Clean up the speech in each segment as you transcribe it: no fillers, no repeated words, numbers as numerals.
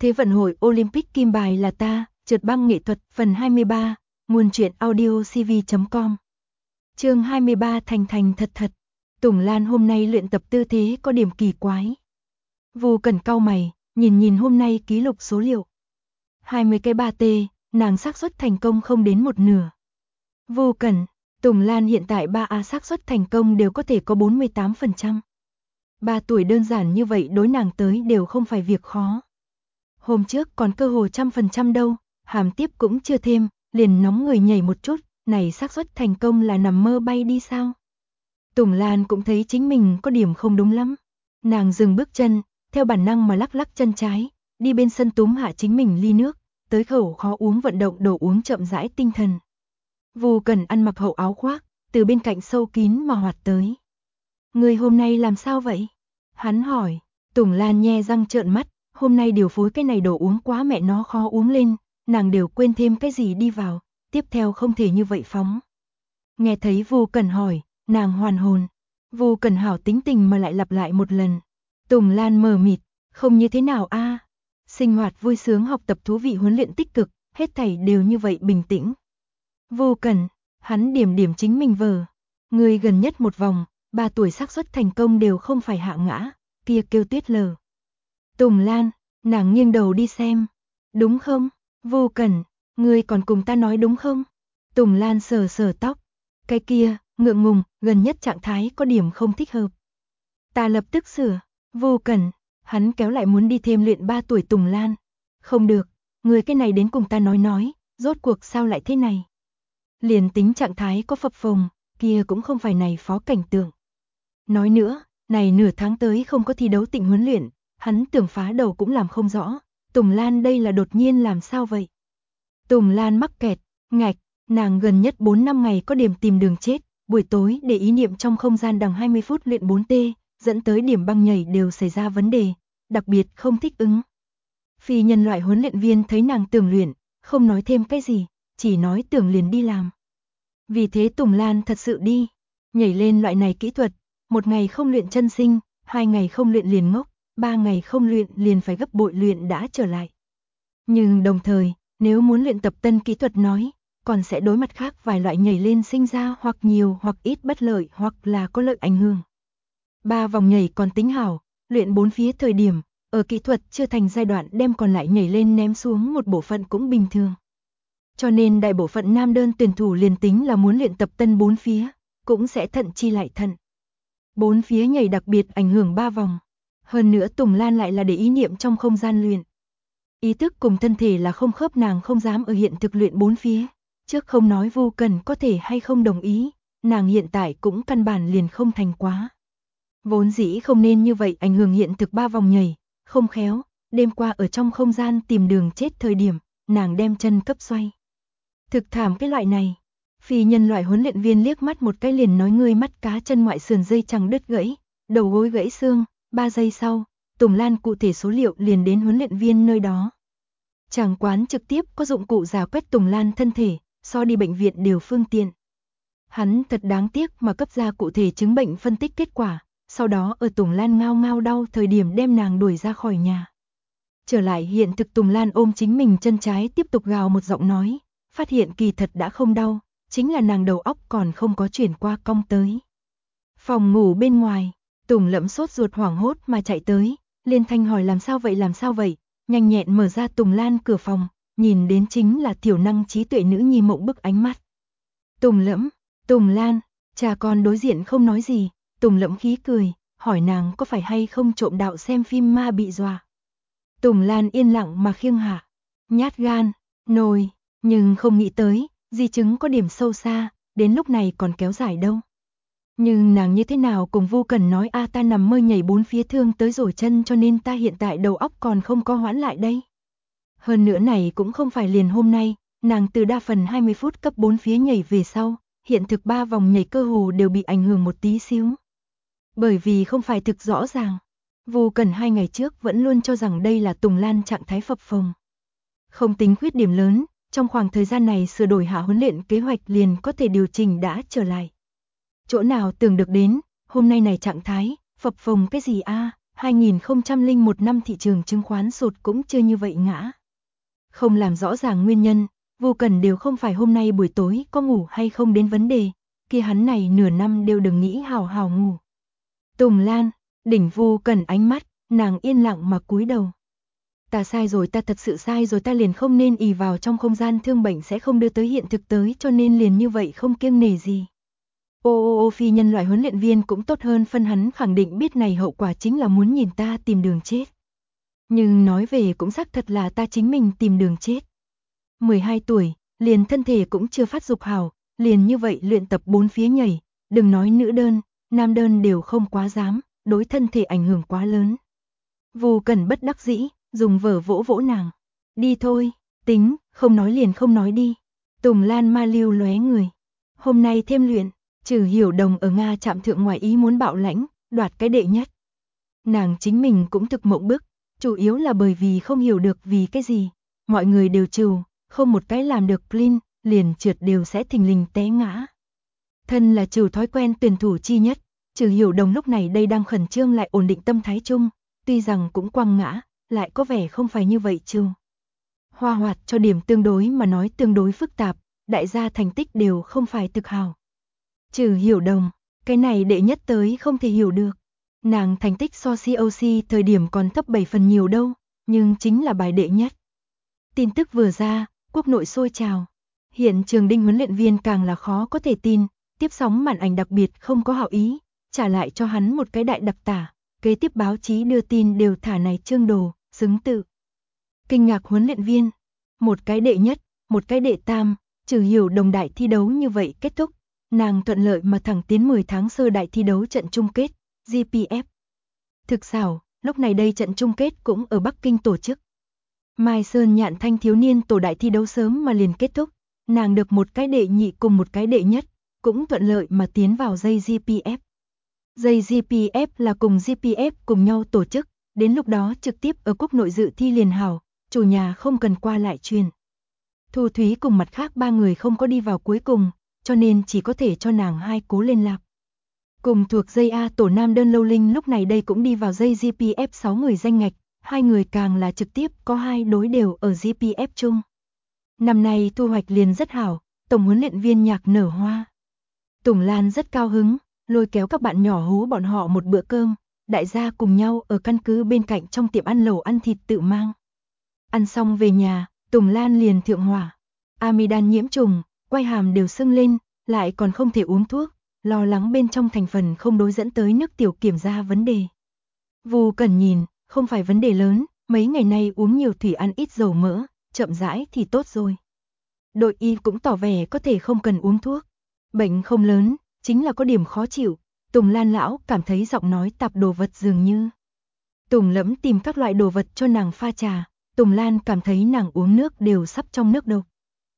Thế vận hội Olympic kim bài là ta, trượt băng nghệ thuật phần 23, nguồn truyện audio cv.com. Chương 23 Thành thành thật thật. Tùng Lan hôm nay luyện tập tư thế có điểm kỳ quái. Vô Cần cau mày, nhìn hôm nay ký lục số liệu. 20 cái 3T, nàng xác suất thành công không đến một nửa. Vô Cần, Tùng Lan hiện tại 3A xác suất thành công đều có thể có 48%. 3 tuổi đơn giản như vậy đối nàng tới đều không phải việc khó. Hôm trước còn cơ hồ 100% đâu, hàm tiếp cũng chưa thêm, liền nóng người nhảy một chút, này xác suất thành công là nằm mơ bay đi sao? Tùng Lan cũng thấy chính mình có điểm không đúng lắm. Nàng dừng bước chân, theo bản năng mà lắc lắc chân trái, đi bên sân túm hạ chính mình ly nước, tới khẩu khó uống vận động đồ uống chậm rãi tinh thần. Vô Cần ăn mặc hậu áo khoác, từ bên cạnh sâu kín mà hoạt tới. Người hôm nay làm sao vậy? Hắn hỏi. Tùng Lan nhe răng trợn mắt, hôm nay điều phối cái này đồ uống quá mẹ nó khó uống lên, nàng đều quên thêm cái gì đi vào, tiếp theo không thể như vậy phóng. Nghe thấy Vô Cần hỏi, nàng hoàn hồn. Vô Cần hảo tính tình mà lại lặp lại một lần. Tùng Lan mờ mịt, không như thế nào a? Sinh hoạt vui sướng, học tập thú vị, huấn luyện tích cực, hết thảy đều như vậy bình tĩnh. Vô Cần, hắn điểm chính mình vờ. Người gần nhất một vòng, 3 tuổi xác suất thành công đều không phải hạ ngã, kia kêu Tuyết Lờ. Tùng Lan, nàng nghiêng đầu đi xem. Đúng không? Vô Cần, ngươi còn cùng ta nói đúng không? Tùng Lan sờ tóc. Cái kia, ngượng ngùng, gần nhất trạng thái có điểm không thích hợp. Ta lập tức sửa. Vô Cần, hắn kéo lại muốn đi thêm luyện 3 tuổi Tùng Lan. Không được, ngươi cái này đến cùng ta nói, rốt cuộc sao lại thế này? Liền tính trạng thái có phập phồng, kia cũng không phải này phó cảnh tượng. Nói nữa, này nửa tháng tới không có thi đấu tịnh huấn luyện, hắn tưởng phá đầu cũng làm không rõ, Tùng Lan đây là đột nhiên làm sao vậy? Tùng Lan mắc kẹt, ngạch, nàng gần nhất 4-5 ngày có điểm tìm đường chết, buổi tối để ý niệm trong không gian đằng 20 phút luyện 4T, dẫn tới điểm băng nhảy đều xảy ra vấn đề, đặc biệt không thích ứng. Phi nhân loại huấn luyện viên thấy nàng tưởng luyện, không nói thêm cái gì, chỉ nói tưởng liền đi làm. Vì thế Tùng Lan thật sự đi, nhảy lên loại này kỹ thuật, 1 ngày không luyện chân sinh, 2 ngày không luyện liền ngốc, 3 ngày không luyện liền phải gấp bội luyện đã trở lại. Nhưng đồng thời, nếu muốn luyện tập tân kỹ thuật nói, còn sẽ đối mặt khác vài loại nhảy lên sinh ra hoặc nhiều hoặc ít bất lợi hoặc là có lợi ảnh hưởng. 3 vòng nhảy còn tính hảo, luyện 4 phía thời điểm, ở kỹ thuật chưa thành giai đoạn đem còn lại nhảy lên ném xuống một bộ phận cũng bình thường. Cho nên đại bộ phận nam đơn tuyển thủ liền tính là muốn luyện tập tân 4 phía, cũng sẽ thận chi lại thận. 4 phía nhảy đặc biệt ảnh hưởng 3 vòng. Hơn nữa Tùng Lan lại là để ý niệm trong không gian luyện. Ý thức cùng thân thể là không khớp, nàng không dám ở hiện thực luyện 4 phía. Trước không nói Vô Cần có thể hay không đồng ý, nàng hiện tại cũng căn bản liền không thành quá. Vốn dĩ không nên như vậy ảnh hưởng hiện thực 3 vòng nhảy, không khéo, đêm qua ở trong không gian tìm đường chết thời điểm, nàng đem chân cấp xoay. Thực thảm cái loại này. Phi nhân loại huấn luyện viên liếc mắt một cái liền nói ngươi mắt cá chân ngoại sườn dây chằng đứt gãy, đầu gối gãy xương, 3 giây sau, Tùng Lan cụ thể số liệu liền đến huấn luyện viên nơi đó. Chàng quán trực tiếp có dụng cụ rà quét Tùng Lan thân thể, so đi bệnh viện đều phương tiện. Hắn thật đáng tiếc mà cấp ra cụ thể chứng bệnh phân tích kết quả, sau đó ở Tùng Lan ngao ngao đau thời điểm đem nàng đuổi ra khỏi nhà. Trở lại hiện thực Tùng Lan ôm chính mình chân trái tiếp tục gào một giọng nói, phát hiện kỳ thật đã không đau, chính là nàng đầu óc còn không có chuyển qua cong tới. Phòng ngủ bên ngoài, Tùng Lẫm sốt ruột hoảng hốt mà chạy tới, liên thanh hỏi làm sao vậy, nhanh nhẹn mở ra Tùng Lan cửa phòng, nhìn đến chính là thiểu năng trí tuệ nữ nhi mộng bức ánh mắt. Tùng Lẫm, Tùng Lan, cha con đối diện không nói gì, Tùng Lẫm khí cười, hỏi nàng có phải hay không trộm đạo xem phim ma bị dọa. Tùng Lan yên lặng mà khiêng hạ, nhát gan, nồi, nhưng không nghĩ tới, di chứng có điểm sâu xa, đến lúc này còn kéo dài đâu. Nhưng nàng như thế nào cùng Vô Cần nói ta nằm mơ nhảy 4 phía thương tới rồi chân cho nên ta hiện tại đầu óc còn không có hoãn lại đây. Hơn nữa này cũng không phải liền hôm nay, nàng từ đa phần 20 phút cấp 4 phía nhảy về sau, hiện thực 3 vòng nhảy cơ hồ đều bị ảnh hưởng một tí xíu. Bởi vì không phải thực rõ ràng, Vô Cần 2 ngày trước vẫn luôn cho rằng đây là Tùng Lan trạng thái phập phồng. Không tính khuyết điểm lớn, trong khoảng thời gian này sửa đổi hạ huấn luyện kế hoạch liền có thể điều chỉnh đã trở lại. Chỗ nào tưởng được đến, hôm nay này trạng thái, phập phồng cái gì 2001 năm thị trường chứng khoán sụt cũng chưa như vậy ngã. Không làm rõ ràng nguyên nhân, Vu Cẩn đều không phải hôm nay buổi tối có ngủ hay không đến vấn đề, kia hắn này nửa năm đều đừng nghĩ hào hào ngủ. Tùng Lan, đỉnh Vu Cẩn ánh mắt, nàng yên lặng mà cúi đầu. Ta sai rồi, ta thật sự sai rồi, ta liền không nên ì vào trong không gian thương bệnh sẽ không đưa tới hiện thực tới, cho nên liền như vậy không kiêng nể gì. Phi nhân loại huấn luyện viên cũng tốt hơn phân, hắn khẳng định biết này hậu quả chính là muốn nhìn ta tìm đường chết. Nhưng nói về cũng xác thật là ta chính mình tìm đường chết. 12 tuổi, liền thân thể cũng chưa phát dục hảo, liền như vậy luyện tập bốn phía nhảy, đừng nói nữ đơn, nam đơn đều không quá dám, đối thân thể ảnh hưởng quá lớn. Vu Cẩn bất đắc dĩ, dùng vở vỗ vỗ nàng. Đi thôi, tính, không nói liền không nói đi. Tùng Lan ma lưu lóe người. Hôm nay thêm luyện, Trừ Hiểu Đồng ở Nga trạm thượng ngoài ý muốn bạo lãnh, đoạt cái đệ nhất. Nàng chính mình cũng thực mộng bức, chủ yếu là bởi vì không hiểu được vì cái gì. Mọi người đều trừ, không một cái làm được clean, liền trượt đều sẽ thình lình té ngã. Thân là trừ thói quen tuyển thủ chi nhất, Trừ Hiểu Đồng lúc này đây đang khẩn trương lại ổn định tâm thái chung, tuy rằng cũng quăng ngã, lại có vẻ không phải như vậy trừ. Hoa Hoạt cho điểm tương đối mà nói tương đối phức tạp, đại gia thành tích đều không phải thực hào. Trừ Hiểu Đồng, cái này đệ nhất tới không thể hiểu được. Nàng thành tích so COC thời điểm còn thấp 7 phần nhiều đâu, nhưng chính là bài đệ nhất. Tin tức vừa ra, quốc nội sôi trào. Hiện trường Đinh huấn luyện viên càng là khó có thể tin, tiếp sóng màn ảnh đặc biệt không có hảo ý, trả lại cho hắn một cái đại đặc tả, kế tiếp báo chí đưa tin đều thả này chương đồ, xứng tự. Kinh ngạc huấn luyện viên, một cái đệ nhất, một cái đệ tam, Trừ Hiểu Đồng đại thi đấu như vậy kết thúc, nàng thuận lợi mà thẳng tiến 10 tháng sơ đại thi đấu trận chung kết, GPF. Thực xảo, lúc này đây trận chung kết cũng ở Bắc Kinh tổ chức. Mai Sơn Nhạn thanh thiếu niên tổ đại thi đấu sớm mà liền kết thúc, nàng được một cái đệ nhị cùng một cái đệ nhất, cũng thuận lợi mà tiến vào dây GPF. Dây GPF là cùng GPF cùng nhau tổ chức, đến lúc đó trực tiếp ở quốc nội dự thi liền hảo, chủ nhà không cần qua lại truyền. Thu Thúy cùng mặt khác ba người không có đi vào cuối cùng, cho nên chỉ có thể cho nàng hai cố lên lạc. Cùng thuộc dây A tổ nam đơn Lâu Linh lúc này đây cũng đi vào dây GPF 6 người danh ngạch, hai người càng là trực tiếp có hai đối đều ở GPF chung. Năm nay thu hoạch liền rất hảo, tổng huấn luyện viên Nhạc Nở Hoa. Tùng Lan rất cao hứng, lôi kéo các bạn nhỏ hú bọn họ một bữa cơm, đại gia cùng nhau ở căn cứ bên cạnh trong tiệm ăn lẩu ăn thịt tự mang. Ăn xong về nhà, Tùng Lan liền thượng hỏa. Amidan nhiễm trùng, quai hàm đều sưng lên, lại còn không thể uống thuốc, lo lắng bên trong thành phần không đối dẫn tới nước tiểu kiểm ra vấn đề. Vu Cẩn nhìn, không phải vấn đề lớn, mấy ngày nay uống nhiều thủy ăn ít dầu mỡ, chậm rãi thì tốt rồi. Đội y cũng tỏ vẻ có thể không cần uống thuốc. Bệnh không lớn, chính là có điểm khó chịu. Tùng Lan lão cảm thấy giọng nói tạp đồ vật dường như. Tùng Lẫm tìm các loại đồ vật cho nàng pha trà, Tùng Lan cảm thấy nàng uống nước đều sắp trong nước độc.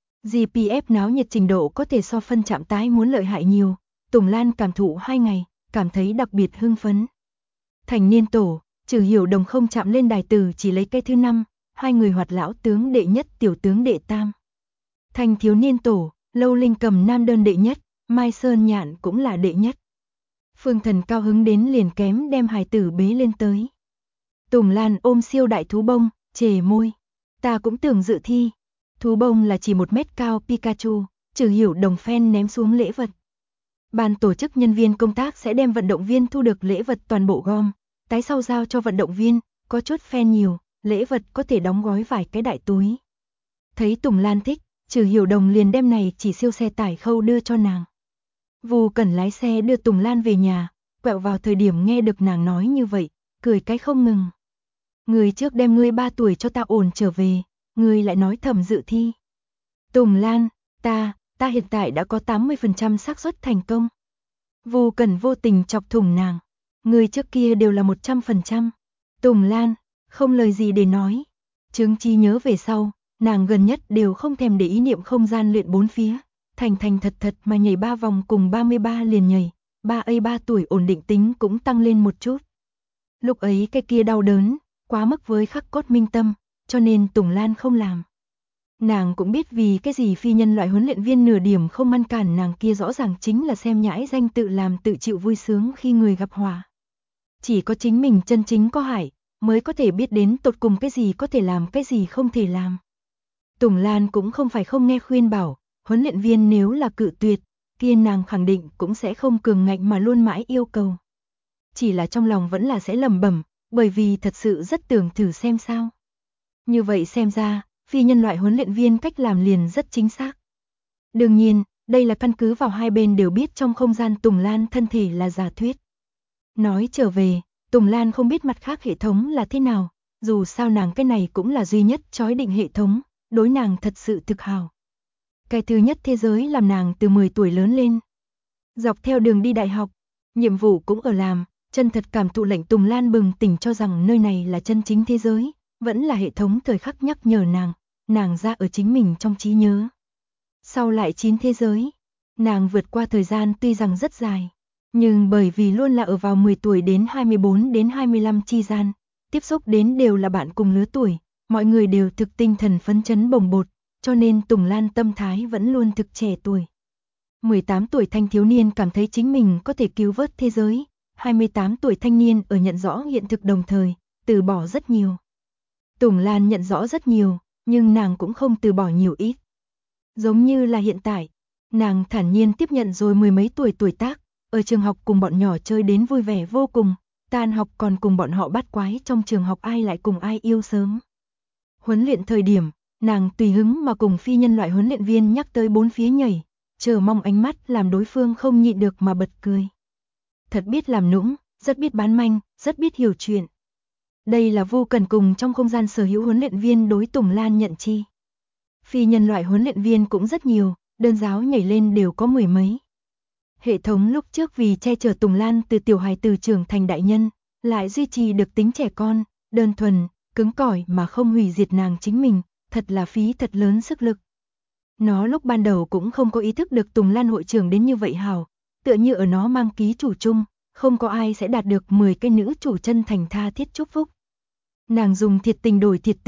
GPF náo nhiệt trình độ có thể so phân chạm tái muốn lợi hại nhiều, Tùng Lan cảm thụ 2 ngày, cảm thấy đặc biệt hưng phấn. Thành niên tổ, Trừ Hiểu Đồng không chạm lên đài tử chỉ lấy cây thứ 5, hai người hoạt lão tướng đệ nhất tiểu tướng đệ tam. Thành thiếu niên tổ, Lâu Linh cầm nam đơn đệ nhất, Mai Sơn Nhạn cũng là đệ nhất. Phương Thần cao hứng đến liền kém đem hài tử bế lên tới. Tùng Lan ôm siêu đại thú bông, chề môi. Ta cũng tưởng dự thi. Thú bông là chỉ 1 mét cao Pikachu, Trừ Hiểu Đồng fan ném xuống lễ vật. Ban tổ chức nhân viên công tác sẽ đem vận động viên thu được lễ vật toàn bộ gom, tái sau giao cho vận động viên, có chút fan nhiều, lễ vật có thể đóng gói vài cái đại túi. Thấy Tùng Lan thích, Trừ Hiểu Đồng liền đem này chỉ siêu xe tải khâu đưa cho nàng. Vu Cẩn lái xe đưa Tùng Lan về nhà, quẹo vào thời điểm nghe được nàng nói như vậy, cười cái không ngừng. Người trước đem ngươi 3 tuổi cho ta ổn trở về, ngươi lại nói thầm dự thi. Tùng Lan, ta hiện tại đã có 80% xác suất thành công. Vu Cẩn vô tình chọc thủng nàng, người trước kia đều là 100%. Tùng Lan, không lời gì để nói. Chứng chi nhớ về sau, nàng gần nhất đều không thèm để ý niệm không gian luyện bốn phía, thành thật mà nhảy 3 vòng cùng 33 liền nhảy, 3 tuổi ổn định tính cũng tăng lên một chút. Lúc ấy cái kia đau đớn, quá mức với khắc cốt minh tâm, cho nên Tùng Lan không làm. Nàng cũng biết vì cái gì phi nhân loại huấn luyện viên nửa điểm không ngăn cản nàng kia, rõ ràng chính là xem nhãi danh tự làm tự chịu vui sướng khi người gặp họa. Chỉ có chính mình chân chính có hại, mới có thể biết đến tột cùng cái gì có thể làm, cái gì không thể làm. Tùng Lan cũng không phải không nghe khuyên bảo, huấn luyện viên nếu là cự tuyệt, kia nàng khẳng định cũng sẽ không cường ngạnh mà luôn mãi yêu cầu. Chỉ là trong lòng vẫn là sẽ lẩm bẩm, bởi vì thật sự rất tưởng thử xem sao. Như vậy xem ra, phi nhân loại huấn luyện viên cách làm liền rất chính xác. Đương nhiên, đây là căn cứ vào hai bên đều biết trong không gian Tùng Lan thân thể là giả thuyết. Nói trở về, Tùng Lan không biết mặt khác hệ thống là thế nào, dù sao nàng cái này cũng là duy nhất chói định hệ thống, đối nàng thật sự thực hào. Cái thứ nhất thế giới làm nàng từ 10 tuổi lớn lên. Dọc theo đường đi đại học, nhiệm vụ cũng ở làm, chân thật cảm thụ lệnh Tùng Lan bừng tỉnh cho rằng nơi này là chân chính thế giới, vẫn là hệ thống thời khắc nhắc nhở nàng ra ở chính mình trong trí nhớ. Sau lại 9 thế giới, nàng vượt qua thời gian tuy rằng rất dài, nhưng bởi vì luôn là ở vào 10 tuổi đến 24 đến 25 chi gian, tiếp xúc đến đều là bạn cùng lứa tuổi, mọi người đều thực tinh thần phấn chấn bồng bột, cho nên Tùng Lan tâm thái vẫn luôn thực trẻ tuổi. 18 tuổi thanh thiếu niên cảm thấy chính mình có thể cứu vớt thế giới, 28 tuổi thanh niên ở nhận rõ hiện thực đồng thời, từ bỏ rất nhiều. Tùng Lan nhận rõ rất nhiều, nhưng nàng cũng không từ bỏ nhiều ít. Giống như là hiện tại, nàng thản nhiên tiếp nhận rồi 10 mấy tuổi tuổi tác, ở trường học cùng bọn nhỏ chơi đến vui vẻ vô cùng, tan học còn cùng bọn họ bắt quái trong trường học ai lại cùng ai yêu sớm. Huấn luyện thời điểm, nàng tùy hứng mà cùng phi nhân loại huấn luyện viên nhắc tới bốn phía nhảy, chờ mong ánh mắt làm đối phương không nhịn được mà bật cười. Thật biết làm nũng, rất biết bán manh, rất biết hiểu chuyện. Đây là Vu Cần cùng trong không gian sở hữu huấn luyện viên đối Tùng Lan nhận chi. Phi nhân loại huấn luyện viên cũng rất nhiều, đơn giáo nhảy lên đều có 10 mấy. Hệ thống lúc trước vì che chở Tùng Lan từ tiểu hài từ trưởng thành đại nhân, lại duy trì được tính trẻ con, đơn thuần, cứng cỏi mà không hủy diệt nàng chính mình, thật là phí thật lớn sức lực. Nó lúc ban đầu cũng không có ý thức được Tùng Lan hội trưởng đến như vậy hào, tựa như ở nó mang ký chủ chung, không có ai sẽ đạt được 10 cái nữ chủ chân thành tha thiết chúc phúc. Nàng dùng thiệt tình,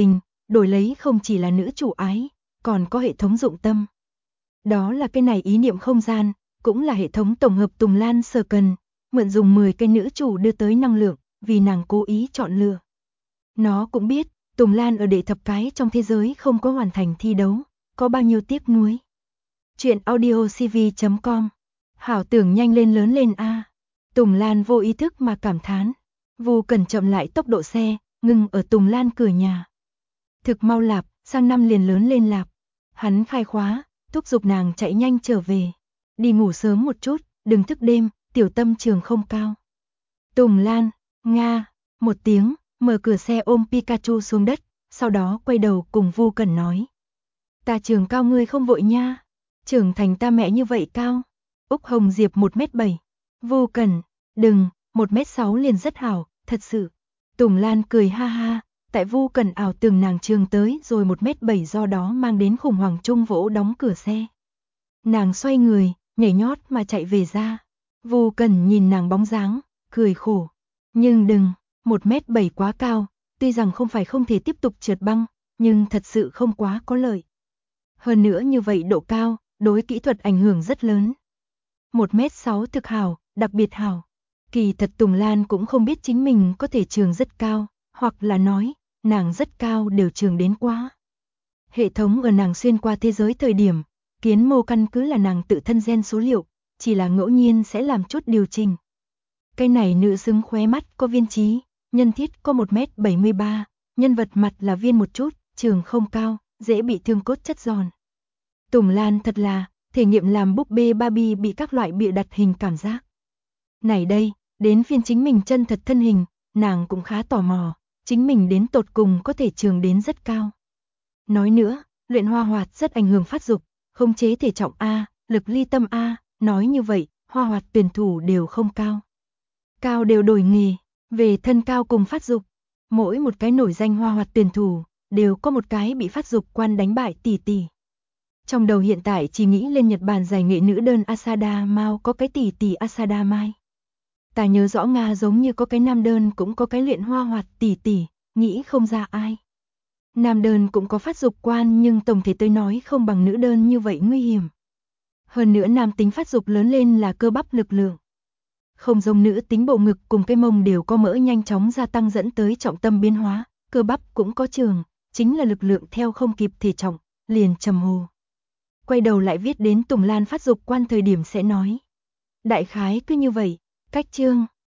đổi lấy không chỉ là nữ chủ ái, còn có hệ thống dụng tâm. Đó là cái này ý niệm không gian, cũng là hệ thống tổng hợp Tùng Lan sở cần, mượn dùng 10 cái nữ chủ đưa tới năng lượng, vì nàng cố ý chọn lựa. Nó cũng biết, Tùng Lan ở đệ thập cái trong thế giới không có hoàn thành thi đấu, có bao nhiêu tiếc nuối. Chuyện audiocv.com. Hảo tưởng nhanh lên lớn lên a. Tùng Lan vô ý thức mà cảm thán. Vu Cần chậm lại tốc độ xe, ngừng ở Tùng Lan cửa nhà. Thực mau lạp, sang năm liền lớn lên lạp. Hắn khai khóa, thúc giục nàng chạy nhanh trở về. Đi ngủ sớm một chút, đừng thức đêm, tiểu tâm trường không cao. Tùng Lan, nga, một tiếng, mở cửa xe ôm Pikachu xuống đất, sau đó quay đầu cùng Vu Cần nói. Ta trường cao ngươi không vội nha, trưởng thành ta mẹ như vậy cao. Úc Hồng Diệp 1m7. Vu Cần, đừng, 1m6 liền rất hảo, thật sự. Tùng Lan cười ha ha, tại Vu Cần ảo tưởng nàng trường tới rồi 1m7 do đó mang đến khủng hoảng chung vỗ đóng cửa xe. Nàng xoay người, nhảy nhót mà chạy về ra. Vu Cần nhìn nàng bóng dáng, cười khổ. Nhưng đừng, 1m7 quá cao, tuy rằng không phải không thể tiếp tục trượt băng, nhưng thật sự không quá có lợi. Hơn nữa như vậy độ cao, đối kỹ thuật ảnh hưởng rất lớn. 1m6 thực hảo, đặc biệt hảo. Kỳ thật Tùng Lan cũng không biết chính mình có thể trường rất cao, hoặc là nói, nàng rất cao đều trường đến quá. Hệ thống ở nàng xuyên qua thế giới thời điểm, kiến mô căn cứ là nàng tự thân gen số liệu, chỉ là ngẫu nhiên sẽ làm chút điều chỉnh. Cái này nữ xứng khóe mắt có viên trí, nhân thiết có 1m73, nhân vật mặt là viên một chút, trường không cao, dễ bị thương cốt chất giòn. Tùng Lan thật là, thể nghiệm làm búp bê Barbie bị các loại bịa đặt hình cảm giác. Này đây, đến phiên chính mình chân thật thân hình, nàng cũng khá tò mò, chính mình đến tột cùng có thể trường đến rất cao. Nói nữa, luyện hoa hoạt rất ảnh hưởng phát dục, khống chế thể trọng A, lực ly tâm A, nói như vậy, hoa hoạt tuyển thủ đều không cao. Cao đều đổi nghề, về thân cao cùng phát dục, mỗi một cái nổi danh hoa hoạt tuyển thủ, đều có một cái bị phát dục quan đánh bại tỷ tỷ. Trong đầu hiện tại chỉ nghĩ lên Nhật Bản giải nghệ nữ đơn Asada Mao có cái tỷ tỷ Asada Mai. Ta nhớ rõ Nga giống như có cái nam đơn cũng có cái luyện hoa hoạt tỷ tỷ, nghĩ không ra ai. Nam đơn cũng có phát dục quan nhưng tổng thể tôi nói không bằng nữ đơn như vậy nguy hiểm. Hơn nữa nam tính phát dục lớn lên là cơ bắp lực lượng. Không giống nữ tính, bộ ngực cùng cái mông đều có mỡ nhanh chóng gia tăng dẫn tới trọng tâm biến hóa, cơ bắp cũng có trường, chính là lực lượng theo không kịp thể trọng, liền trầm hồ. Quay đầu lại viết đến Tùng Lan phát dục quan thời điểm sẽ nói. Đại khái cứ như vậy, cách chương.